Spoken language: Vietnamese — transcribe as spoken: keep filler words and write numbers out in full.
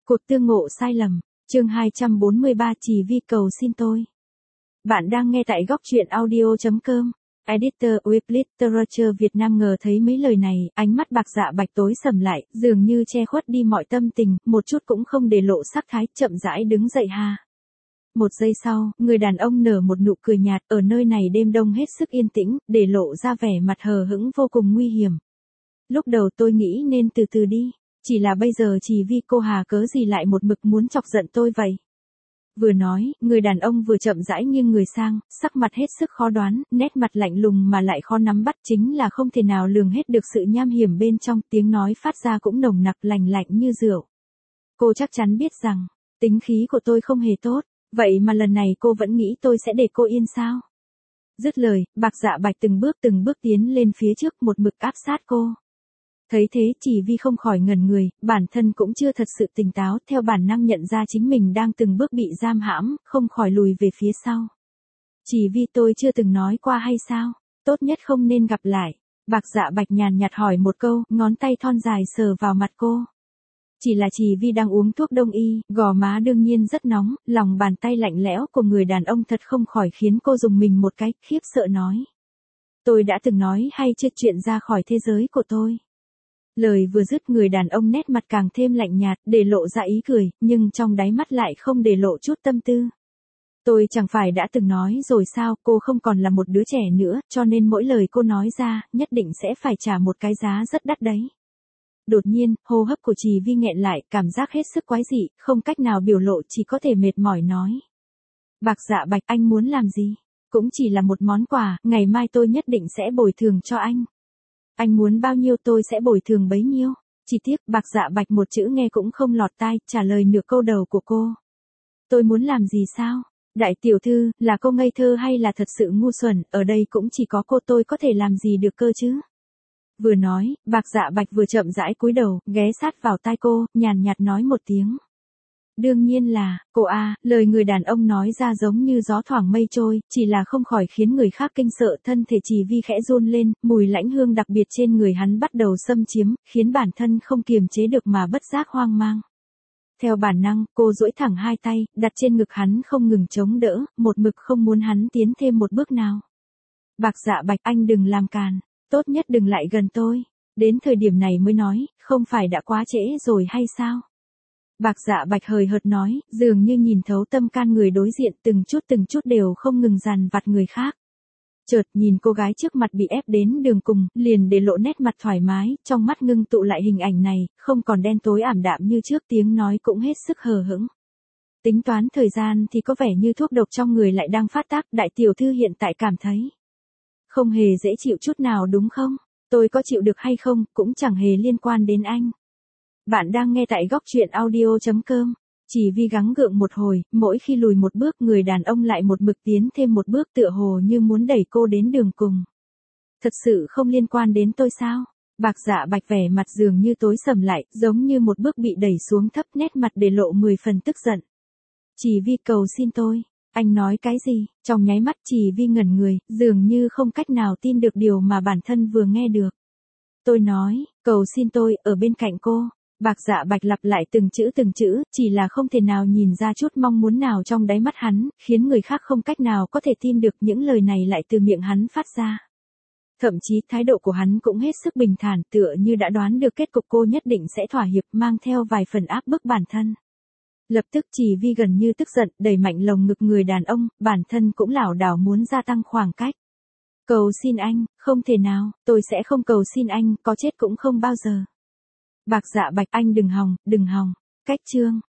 Cuộc tương ngộ sai lầm, chương hai trăm bốn mươi ba Chỉ Vi cầu xin tôi. Bạn đang nghe tại góc truyện audio chấm com. Editor with Literature Việt Nam ngờ thấy mấy lời này, ánh mắt Bạc Dạ Bạch tối sầm lại, dường như che khuất đi mọi tâm tình, một chút cũng không để lộ sắc thái, chậm rãi đứng dậy ha. Một giây sau, người đàn ông nở một nụ cười nhạt, ở nơi này đêm đông hết sức yên tĩnh, để lộ ra vẻ mặt hờ hững vô cùng nguy hiểm. Lúc đầu tôi nghĩ nên từ từ đi, chỉ là bây giờ Chỉ Vi cô hà cớ gì lại một mực muốn chọc giận tôi vậy. Vừa nói, người đàn ông vừa chậm rãi nghiêng người sang, sắc mặt hết sức khó đoán, nét mặt lạnh lùng mà lại khó nắm bắt, chính là không thể nào lường hết được sự nham hiểm bên trong, tiếng nói phát ra cũng nồng nặc lành lạnh như rượu. Cô chắc chắn biết rằng, tính khí của tôi không hề tốt, vậy mà lần này cô vẫn nghĩ tôi sẽ để cô yên sao? Dứt lời, Bạc Dạ Bạch từng bước từng bước tiến lên phía trước, một mực áp sát cô. Thấy thế Chỉ Vi không khỏi ngẩn người, bản thân cũng chưa thật sự tỉnh táo, theo bản năng nhận ra chính mình đang từng bước bị giam hãm, không khỏi lùi về phía sau. Chỉ Vi tôi chưa từng nói qua hay sao? Tốt nhất không nên gặp lại. Bạc Dạ Bạch nhàn nhạt hỏi một câu, ngón tay thon dài sờ vào mặt cô. Chỉ là Chỉ Vi đang uống thuốc đông y, gò má đương nhiên rất nóng, lòng bàn tay lạnh lẽo của người đàn ông thật không khỏi khiến cô rùng mình một cái, khiếp sợ nói. Tôi đã từng nói hay chưa chuyện ra khỏi thế giới của tôi. Lời vừa dứt người đàn ông nét mặt càng thêm lạnh nhạt, để lộ ra ý cười, nhưng trong đáy mắt lại không để lộ chút tâm tư. Tôi chẳng phải đã từng nói rồi sao, cô không còn là một đứa trẻ nữa, cho nên mỗi lời cô nói ra, nhất định sẽ phải trả một cái giá rất đắt đấy. Đột nhiên, hô hấp của Chỉ Vi nghẹn lại, cảm giác hết sức quái dị, không cách nào biểu lộ, chỉ có thể mệt mỏi nói. Bạc Dạ Bạch, anh muốn làm gì? Cũng chỉ là một món quà, ngày mai tôi nhất định sẽ bồi thường cho anh. Anh muốn bao nhiêu tôi sẽ bồi thường bấy nhiêu. Chỉ tiếc Bạc Dạ Bạch một chữ nghe cũng không lọt tai, trả lời nửa câu đầu của cô. Tôi muốn làm gì sao? Đại tiểu thư, là cô ngây thơ hay là thật sự ngu xuẩn, ở đây cũng chỉ có cô tôi có thể làm gì được cơ chứ? Vừa nói, Bạc Dạ Bạch vừa chậm rãi cúi đầu, ghé sát vào tai cô, nhàn nhạt nói một tiếng. Đương nhiên là, cô a, lời người đàn ông nói ra giống như gió thoảng mây trôi, chỉ là không khỏi khiến người khác kinh sợ, thân thể Chỉ Vi khẽ run lên, mùi lãnh hương đặc biệt trên người hắn bắt đầu xâm chiếm, khiến bản thân không kiềm chế được mà bất giác hoang mang. Theo bản năng, cô duỗi thẳng hai tay, đặt trên ngực hắn không ngừng chống đỡ, một mực không muốn hắn tiến thêm một bước nào. Bạc Dạ Bạch, anh đừng làm càn, tốt nhất đừng lại gần tôi, đến thời điểm này mới nói, không phải đã quá trễ rồi hay sao? Bạc Dạ Bạch hời hợt nói, dường như nhìn thấu tâm can người đối diện, từng chút từng chút đều không ngừng dằn vặt người khác. Chợt nhìn cô gái trước mặt bị ép đến đường cùng, liền để lộ nét mặt thoải mái, trong mắt ngưng tụ lại hình ảnh này, không còn đen tối ảm đạm như trước, tiếng nói cũng hết sức hờ hững. Tính toán thời gian thì có vẻ như thuốc độc trong người lại đang phát tác, đại tiểu thư hiện tại cảm thấy không hề dễ chịu chút nào đúng không? Tôi có chịu được hay không, cũng chẳng hề liên quan đến anh. Bạn đang nghe tại góc truyện audio chấm com. Chỉ Vi gắng gượng một hồi, mỗi khi lùi một bước người đàn ông lại một mực tiến thêm một bước, tựa hồ như muốn đẩy cô đến đường cùng. Thật sự không liên quan đến tôi sao? Bạc Dạ Bạch vẻ mặt dường như tối sầm lại, giống như một bước bị đẩy xuống thấp, nét mặt để lộ mười phần tức giận. Chỉ Vi cầu xin tôi. Anh nói cái gì? Trong nháy mắt Chỉ Vi ngẩn người, dường như không cách nào tin được điều mà bản thân vừa nghe được. Tôi nói, cầu xin tôi, ở bên cạnh cô. Bạc Dạ Bạch lặp lại từng chữ từng chữ, chỉ là không thể nào nhìn ra chút mong muốn nào trong đáy mắt hắn, khiến người khác không cách nào có thể tin được những lời này lại từ miệng hắn phát ra. Thậm chí thái độ của hắn cũng hết sức bình thản, tựa như đã đoán được kết cục cô nhất định sẽ thỏa hiệp, mang theo vài phần áp bức bản thân. Lập tức Chỉ Vi gần như tức giận, đẩy mạnh lồng ngực người đàn ông, bản thân cũng lảo đảo muốn gia tăng khoảng cách. Cầu xin anh, không thể nào, tôi sẽ không cầu xin anh, có chết cũng không bao giờ. Bạc Dạ Bạch, anh đừng hòng, đừng hòng. Cách chương